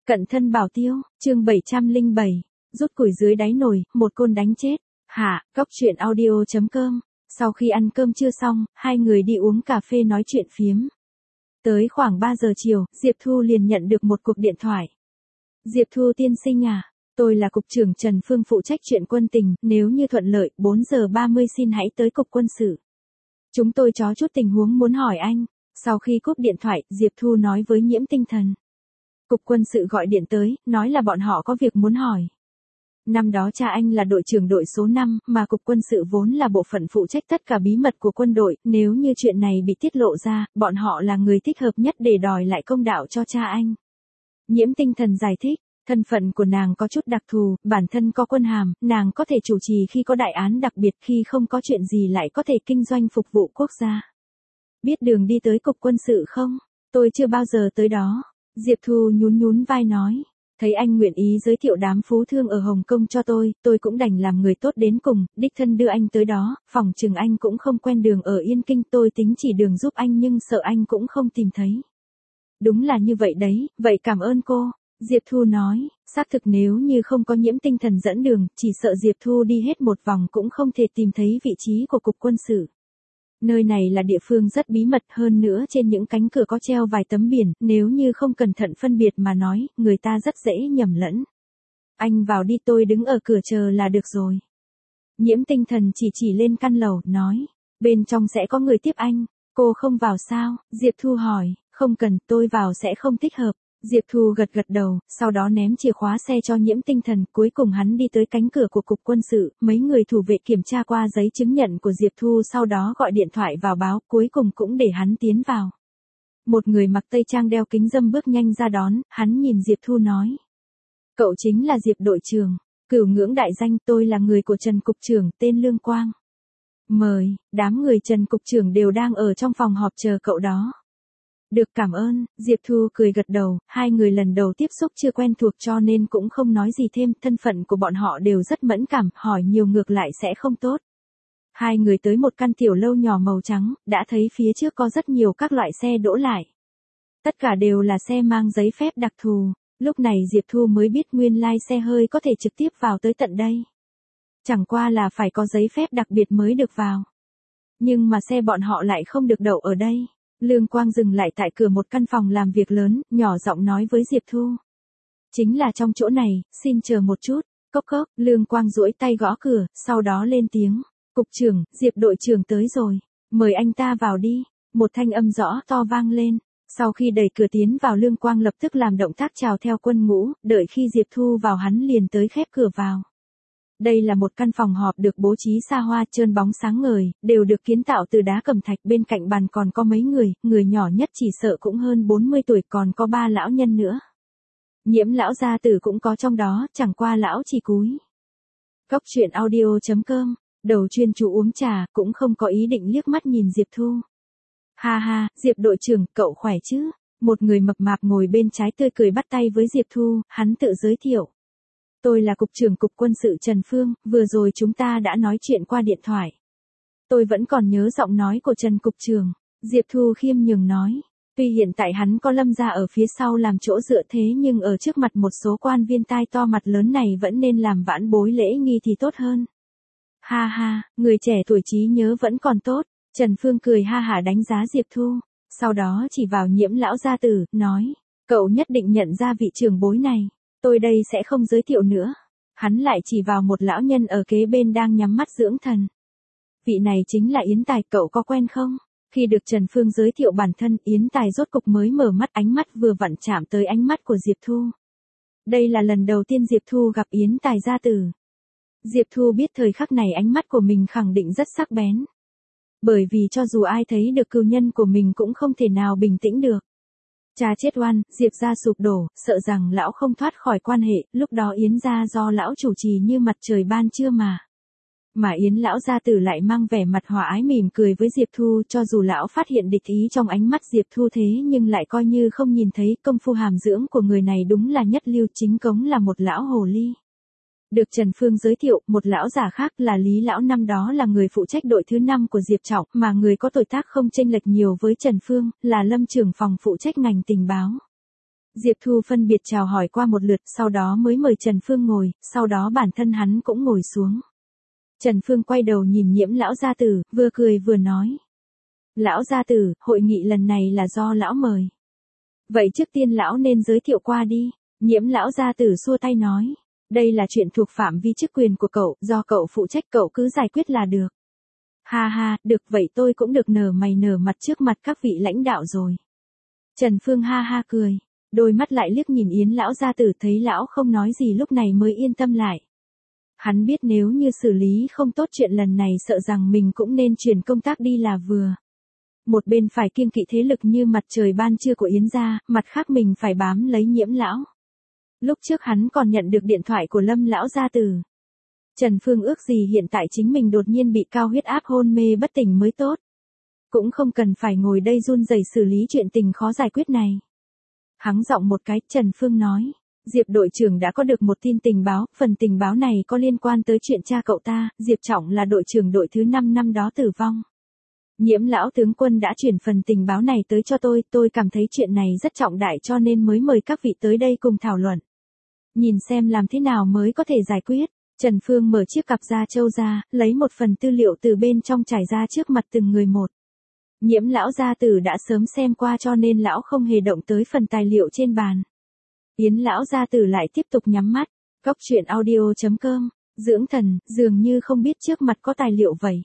Cận thân bảo tiêu, chương 707, rút củi dưới đáy nồi, một côn đánh chết. Hạ, Cóc truyện audio.com. Sau khi ăn cơm trưa xong, hai người đi uống cà phê nói chuyện phiếm. Tới khoảng 3 giờ chiều, Diệp Thu liền nhận được một cuộc điện thoại. Diệp Thu tiên sinh à, tôi là cục trưởng Trần Phương phụ trách chuyện quân tình, nếu như thuận lợi, 4 giờ 30 xin hãy tới cục quân sự. Chúng tôi có chút tình huống muốn hỏi anh. Sau khi cúp điện thoại, Diệp Thu nói với Nhiễm Tinh Thần. Cục quân sự gọi điện tới, nói là bọn họ có việc muốn hỏi. Năm đó cha anh là đội trưởng đội số 5, mà cục quân sự vốn là bộ phận phụ trách tất cả bí mật của quân đội, nếu như chuyện này bị tiết lộ ra, bọn họ là người thích hợp nhất để đòi lại công đạo cho cha anh. Nhiễm Tinh Thần giải thích, thân phận của nàng có chút đặc thù, bản thân có quân hàm, nàng có thể chủ trì khi có đại án đặc biệt, khi không có chuyện gì lại có thể kinh doanh phục vụ quốc gia. Biết đường đi tới cục quân sự không? Tôi chưa bao giờ tới đó. Diệp Thu nhún vai nói. Thấy anh nguyện ý giới thiệu đám phú thương ở Hồng Kông cho tôi cũng đành làm người tốt đến cùng, đích thân đưa anh tới đó, phòng chừng anh cũng không quen đường ở Yên Kinh, tôi tính chỉ đường giúp anh nhưng sợ anh cũng không tìm thấy. Đúng là như vậy đấy, vậy cảm ơn cô. Diệp Thu nói, xác thực nếu như không có Nhiễm Tinh Thần dẫn đường, chỉ sợ Diệp Thu đi hết một vòng cũng không thể tìm thấy vị trí của cục quân sự. Nơi này là địa phương rất bí mật, hơn nữa trên những cánh cửa có treo vài tấm biển, nếu như không cẩn thận phân biệt mà nói, người ta rất dễ nhầm lẫn. Anh vào đi, tôi đứng ở cửa chờ là được rồi. Nhiễm Tinh Thần chỉ lên căn lầu, nói, bên trong sẽ có người tiếp anh, cô không vào sao? Diệp Thu hỏi, không cần, tôi vào sẽ không thích hợp. Diệp Thu gật đầu, sau đó ném chìa khóa xe cho Nhiễm Tinh Thần, cuối cùng hắn đi tới cánh cửa của cục quân sự, mấy người thủ vệ kiểm tra qua giấy chứng nhận của Diệp Thu, sau đó gọi điện thoại vào báo, cuối cùng cũng để hắn tiến vào. Một người mặc tây trang đeo kính râm bước nhanh ra đón, hắn nhìn Diệp Thu nói. Cậu chính là Diệp đội trưởng, cửu ngưỡng đại danh, tôi là người của Trần cục trưởng, tên Lương Quang. Mời, đám người Trần cục trưởng đều đang ở trong phòng họp chờ cậu đó. Được, cảm ơn. Diệp Thu cười gật đầu, hai người lần đầu tiếp xúc chưa quen thuộc cho nên cũng không nói gì thêm, thân phận của bọn họ đều rất mẫn cảm, hỏi nhiều ngược lại sẽ không tốt. Hai người tới một căn tiểu lâu nhỏ màu trắng, đã thấy phía trước có rất nhiều các loại xe đỗ lại. Tất cả đều là xe mang giấy phép đặc thù, lúc này Diệp Thu mới biết nguyên lai xe hơi có thể trực tiếp vào tới tận đây. Chẳng qua là phải có giấy phép đặc biệt mới được vào. Nhưng mà xe bọn họ lại không được đậu ở đây. Lương Quang dừng lại tại cửa một căn phòng làm việc lớn, nhỏ giọng nói với Diệp Thu. Chính là trong chỗ này, xin chờ một chút. Cốc cốc, Lương Quang duỗi tay gõ cửa, sau đó lên tiếng. Cục trưởng, Diệp đội trưởng tới rồi. Mời anh ta vào đi. Một thanh âm rõ to vang lên. Sau khi đẩy cửa tiến vào, Lương Quang lập tức làm động tác chào theo quân ngũ, đợi khi Diệp Thu vào hắn liền tới khép cửa vào. Đây là một căn phòng họp được bố trí xa hoa, trơn bóng sáng ngời, đều được kiến tạo từ đá cẩm thạch, bên cạnh bàn còn có mấy người nhỏ nhất chỉ sợ cũng hơn 40 tuổi, còn có 3 lão nhân nữa. Nhiễm lão gia tử cũng có trong đó, chẳng qua lão chỉ cúi. Cóc truyện audio.com, đầu chuyên chú uống trà, cũng không có ý định liếc mắt nhìn Diệp Thu. Ha ha, Diệp đội trưởng, cậu khỏe chứ? Một người mập mạp ngồi bên trái tươi cười bắt tay với Diệp Thu, hắn tự giới thiệu. Tôi là cục trưởng cục quân sự Trần Phương, vừa rồi chúng ta đã nói chuyện qua điện thoại. Tôi vẫn còn nhớ giọng nói của Trần cục trưởng. Diệp Thu khiêm nhường nói. Tuy hiện tại hắn có Lâm gia ở phía sau làm chỗ dựa, thế nhưng ở trước mặt một số quan viên tai to mặt lớn này vẫn nên làm vãn bối lễ nghi thì tốt hơn. Ha ha, người trẻ tuổi trí nhớ vẫn còn tốt. Trần Phương cười ha hả đánh giá Diệp Thu. Sau đó chỉ vào Nhiễm lão gia tử, nói. Cậu nhất định nhận ra vị trưởng bối này. Tôi đây sẽ không giới thiệu nữa. Hắn lại chỉ vào một lão nhân ở kế bên đang nhắm mắt dưỡng thần. Vị này chính là Yến Tài, cậu có quen không? Khi được Trần Phương giới thiệu bản thân, Yến Tài rốt cục mới mở mắt, ánh mắt vừa vặn chạm tới ánh mắt của Diệp Thu. Đây là lần đầu tiên Diệp Thu gặp Yến Tài gia tử. Diệp Thu biết thời khắc này ánh mắt của mình khẳng định rất sắc bén. Bởi vì cho dù ai thấy được cừu nhân của mình cũng không thể nào bình tĩnh được. Cha chết oan, Diệp gia sụp đổ, sợ rằng lão không thoát khỏi quan hệ, lúc đó Yến gia do lão chủ trì như mặt trời ban trưa mà. Mà Yến lão gia tử lại mang vẻ mặt hòa ái mỉm cười với Diệp Thu, cho dù lão phát hiện địch ý trong ánh mắt Diệp Thu thế nhưng lại coi như không nhìn thấy, công phu hàm dưỡng của người này đúng là nhất lưu, chính cống là một lão hồ ly. Được Trần Phương giới thiệu, một lão già khác là Lý lão, năm đó là người phụ trách đội thứ 5 của Diệp Trọng, mà người có tuổi tác không chênh lệch nhiều với Trần Phương, là Lâm trưởng phòng phụ trách ngành tình báo. Diệp Thu phân biệt chào hỏi qua một lượt, sau đó mới mời Trần Phương ngồi, sau đó bản thân hắn cũng ngồi xuống. Trần Phương quay đầu nhìn Nhiễm lão gia tử, vừa cười vừa nói. Lão gia tử, hội nghị lần này là do lão mời. Vậy trước tiên lão nên giới thiệu qua đi. Nhiễm lão gia tử xua tay nói. Đây là chuyện thuộc phạm vi chức quyền của cậu, do cậu phụ trách, cậu cứ giải quyết là được. Ha ha, được, vậy tôi cũng được nở mày nở mặt trước mặt các vị lãnh đạo rồi. Trần Phương ha ha cười, đôi mắt lại liếc nhìn Yến lão gia tử, thấy lão không nói gì lúc này mới yên tâm lại. Hắn biết nếu như xử lý không tốt chuyện lần này sợ rằng mình cũng nên chuyển công tác đi là vừa. Một bên phải kiêng kỵ thế lực như mặt trời ban trưa của Yến gia, mặt khác mình phải bám lấy Nhiễm lão. Lúc trước hắn còn nhận được điện thoại của Lâm lão gia tử. Trần Phương ước gì hiện tại chính mình đột nhiên bị cao huyết áp hôn mê bất tỉnh mới tốt. Cũng không cần phải ngồi đây run rẩy xử lý chuyện tình khó giải quyết này. Hắng giọng một cái, Trần Phương nói. Diệp đội trưởng đã có được một tin tình báo, phần tình báo này có liên quan tới chuyện cha cậu ta, Diệp Trọng là đội trưởng đội thứ 5 năm đó tử vong. Nhiễm lão tướng quân đã chuyển phần tình báo này tới cho tôi cảm thấy chuyện này rất trọng đại cho nên mới mời các vị tới đây cùng thảo luận. Nhìn xem làm thế nào mới có thể giải quyết. Trần Phương mở chiếc cặp da trâu ra, lấy một phần tư liệu từ bên trong trải ra trước mặt từng người một. Nhiễm lão gia tử đã sớm xem qua cho nên lão không hề động tới phần tài liệu trên bàn. Yến lão gia tử lại tiếp tục nhắm mắt. Cóc truyện audio.com, dưỡng thần, dường như không biết trước mặt có tài liệu vậy.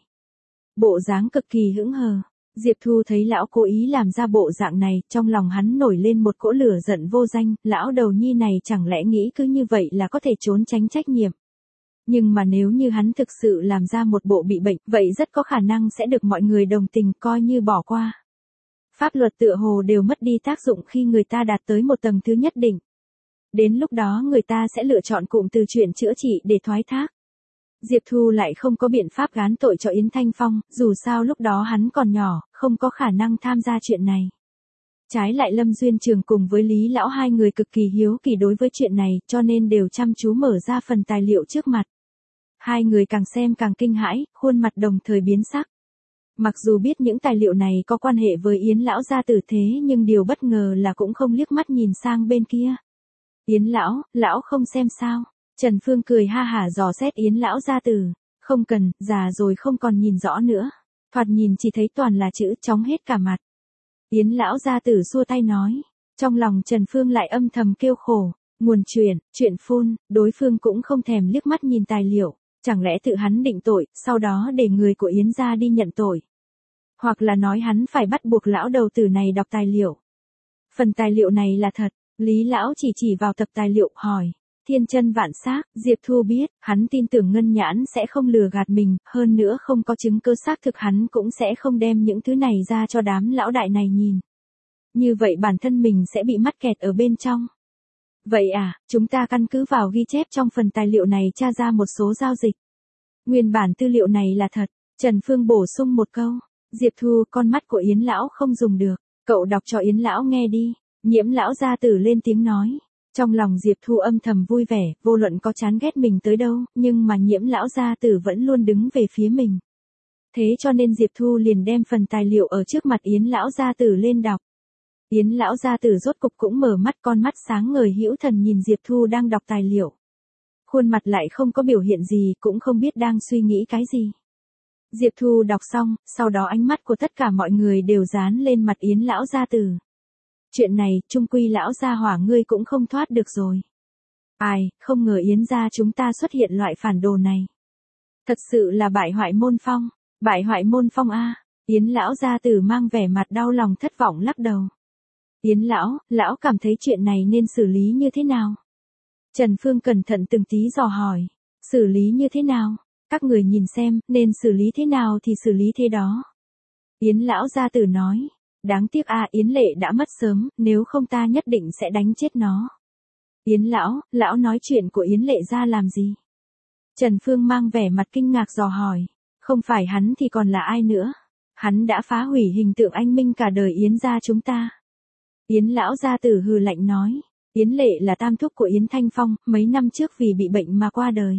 Bộ dáng cực kỳ hững hờ. Diệp Thu thấy lão cố ý làm ra bộ dạng này, trong lòng hắn nổi lên một cỗ lửa giận vô danh, lão đầu nhi này chẳng lẽ nghĩ cứ như vậy là có thể trốn tránh trách nhiệm. Nhưng mà nếu như hắn thực sự làm ra một bộ bị bệnh, vậy rất có khả năng sẽ được mọi người đồng tình coi như bỏ qua. Pháp luật tựa hồ đều mất đi tác dụng khi người ta đạt tới một tầng thứ nhất định. Đến lúc đó người ta sẽ lựa chọn cụm từ chuyện chữa trị để thoái thác. Diệp Thu lại không có biện pháp gán tội cho Yến Thanh Phong, dù sao lúc đó hắn còn nhỏ, không có khả năng tham gia chuyện này. Trái lại Lâm Duyên Trường cùng với Lý Lão hai người cực kỳ hiếu kỳ đối với chuyện này, cho nên đều chăm chú mở ra phần tài liệu trước mặt. Hai người càng xem càng kinh hãi, khuôn mặt đồng thời biến sắc. Mặc dù biết những tài liệu này có quan hệ với Yến Lão gia tử thế nhưng điều bất ngờ là cũng không liếc mắt nhìn sang bên kia. Yến Lão không xem sao? Trần Phương cười ha hả dò xét Yến Lão gia tử. Không cần, già rồi không còn nhìn rõ nữa. Thoạt nhìn chỉ thấy toàn là chữ, chóng hết cả mặt. Yến Lão gia tử xua tay nói. Trong lòng Trần Phương lại âm thầm kêu khổ. Nguồn chuyện phun, đối phương cũng không thèm liếc mắt nhìn tài liệu. Chẳng lẽ tự hắn định tội, sau đó để người của Yến gia đi nhận tội. Hoặc là nói hắn phải bắt buộc lão đầu tử này đọc tài liệu. Phần tài liệu này là thật, Lý Lão chỉ vào tập tài liệu, hỏi. Thiên chân vạn xác, Diệp Thu biết, hắn tin tưởng Ngân Nhãn sẽ không lừa gạt mình, hơn nữa không có chứng cứ xác thực hắn cũng sẽ không đem những thứ này ra cho đám lão đại này nhìn. Như vậy bản thân mình sẽ bị mắc kẹt ở bên trong. Vậy à, chúng ta căn cứ vào ghi chép trong phần tài liệu này tra ra một số giao dịch. Nguyên bản tư liệu này là thật, Trần Phương bổ sung một câu. Diệp Thu, con mắt của Yến Lão không dùng được, cậu đọc cho Yến Lão nghe đi. Nhiễm Lão gia tử lên tiếng nói. Trong lòng Diệp Thu âm thầm vui vẻ, vô luận có chán ghét mình tới đâu, nhưng mà Nhiễm Lão gia tử vẫn luôn đứng về phía mình. Thế cho nên Diệp Thu liền đem phần tài liệu ở trước mặt Yến Lão gia tử lên đọc. Yến Lão gia tử rốt cục cũng mở mắt, con mắt sáng ngời hữu thần nhìn Diệp Thu đang đọc tài liệu. Khuôn mặt lại không có biểu hiện gì, cũng không biết đang suy nghĩ cái gì. Diệp Thu đọc xong, sau đó ánh mắt của tất cả mọi người đều dán lên mặt Yến Lão gia tử. Chuyện này, chung quy Lão gia hỏa ngươi cũng không thoát được rồi. Ai, không ngờ Yến gia chúng ta xuất hiện loại phản đồ này. Thật sự là bại hoại môn phong. Bại hoại môn phong a. Yến Lão gia tử mang vẻ mặt đau lòng thất vọng lắc đầu. Yến Lão cảm thấy chuyện này nên xử lý như thế nào? Trần Phương cẩn thận từng tí dò hỏi. Xử lý như thế nào? Các người nhìn xem, nên xử lý thế nào thì xử lý thế đó. Yến Lão gia tử nói. Đáng tiếc Yến Lệ đã mất sớm, nếu không ta nhất định sẽ đánh chết nó. Yến Lão nói chuyện của Yến Lệ ra làm gì? Trần Phương mang vẻ mặt kinh ngạc dò hỏi. Không phải hắn thì còn là ai nữa? Hắn đã phá hủy hình tượng anh minh cả đời Yến gia chúng ta. Yến Lão gia tử hừ lạnh nói. Yến Lệ là tam thúc của Yến Thanh Phong, mấy năm trước vì bị bệnh mà qua đời.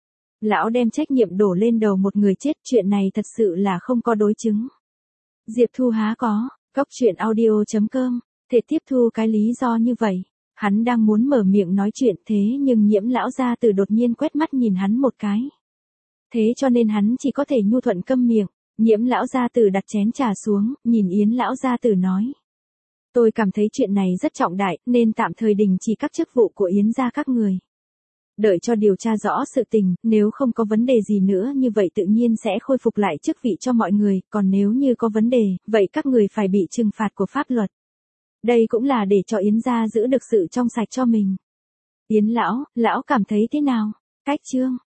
Lão đem trách nhiệm đổ lên đầu một người chết, chuyện này thật sự là không có đối chứng. Diệp Thu há có, cóc truyện audio.com, thể tiếp thu cái lý do như vậy. Hắn đang muốn mở miệng nói chuyện thế nhưng Nhiễm lão gia tử đột nhiên quét mắt nhìn hắn một cái. Thế cho nên hắn chỉ có thể nhu thuận câm miệng. Nhiễm lão gia tử đặt chén trà xuống, nhìn Yến lão gia tử nói. Tôi cảm thấy chuyện này rất trọng đại, nên tạm thời đình chỉ các chức vụ của Yến gia các người. Đợi cho điều tra rõ sự tình, nếu không có vấn đề gì nữa như vậy tự nhiên sẽ khôi phục lại chức vị cho mọi người, còn nếu như có vấn đề, vậy các người phải bị trừng phạt của pháp luật. Đây cũng là để cho Yến gia giữ được sự trong sạch cho mình. Yến lão cảm thấy thế nào? Cách chương